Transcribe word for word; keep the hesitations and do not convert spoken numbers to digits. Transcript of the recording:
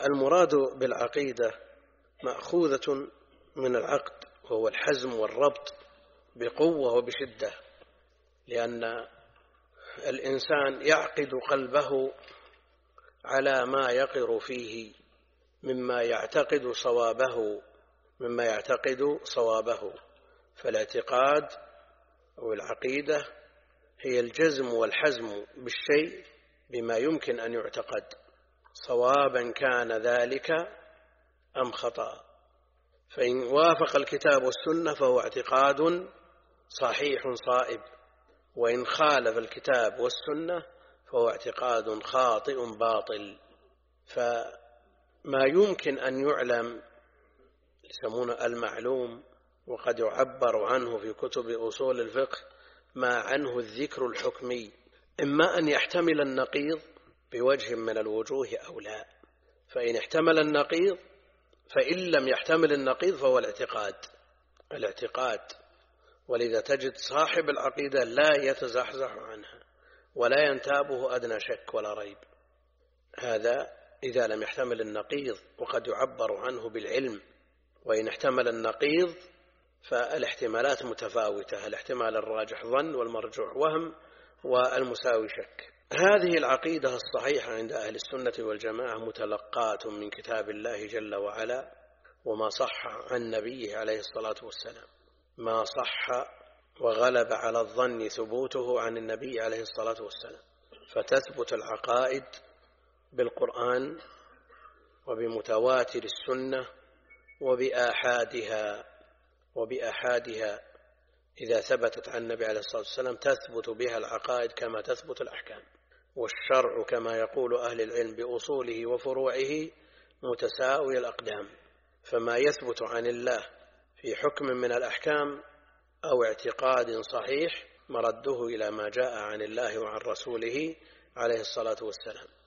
والمراد بالعقيدة مأخوذة من العقد، وهو الحزم والربط بقوة وبشدة، لأن الإنسان يعقد قلبه على ما يقر فيه مما يعتقد صوابه مما يعتقد صوابه فالاعتقاد أو العقيدة هي الجزم والحزم بالشيء بما يمكن أن يعتقد، صوابا كان ذلك أم خطأ. فإن وافق الكتاب والسنة فهو اعتقاد صحيح صائب، وإن خالف الكتاب والسنة فهو اعتقاد خاطئ باطل. فما يمكن أن يعلم يسمونه المعلوم، وقد يعبر عنه في كتب أصول الفقه ما عنه الذكر الحكمي، إما أن يحتمل النقيض بوجه من الوجوه أو لا. فإن احتمل النقيض، فإن لم يحتمل النقيض فهو الاعتقاد الاعتقاد ولذا تجد صاحب العقيدة لا يتزحزح عنها ولا ينتابه أدنى شك ولا ريب. هذا إذا لم يحتمل النقيض، وقد يعبر عنه بالعلم. وإن احتمل النقيض فالاحتمالات متفاوتة، الاحتمال الراجح ظن والمرجوح وهم والمساوي شك. هذه العقيدة الصحيحة عند أهل السنة والجماعة متلقاة من كتاب الله جل وعلا وما صح عن نبيه عليه الصلاة والسلام، ما صح وغلب على الظن ثبوته عن النبي عليه الصلاة والسلام. فتثبت العقائد بالقرآن وبمتواتر السنة وبآحادها وبآحادها إذا ثبتت عن النبي عليه الصلاة والسلام تثبت بها العقائد كما تثبت الأحكام. والشرع كما يقول أهل العلم بأصوله وفروعه متساوي الأقدام، فما يثبت عن الله في حكم من الأحكام أو اعتقاد صحيح مرده إلى ما جاء عن الله وعن رسوله عليه الصلاة والسلام.